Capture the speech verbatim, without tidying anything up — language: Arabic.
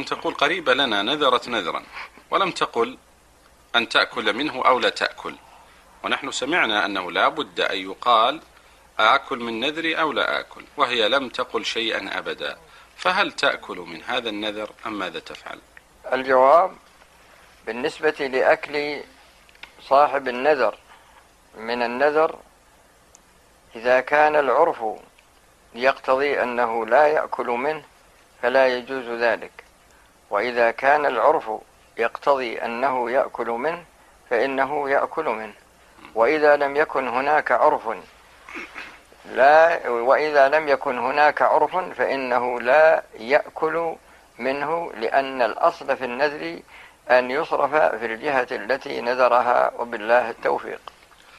تقول قريبة لنا نذرت نذرا ولم تقل أن تأكل منه أو لا تأكل، ونحن سمعنا أنه لا بد أن يقال آكل من نذري أو لا آكل، وهي لم تقل شيئا أبدا، فهل تأكل من هذا النذر أم ماذا تفعل؟ الجواب: بالنسبة لأكل صاحب النذر من النذر، إذا كان العرف يقتضي أنه لا يأكل منه فلا يجوز ذلك، وإذا كان العرف يقتضي أنه يأكل منه فإنه يأكل منه. وإذا لم يكن هناك عرف لا وإذا لم يكن هناك عرف فإنه لا يأكل منه، لأن الأصل في النذر أن يصرف في الجهة التي نذرها، وبالله التوفيق.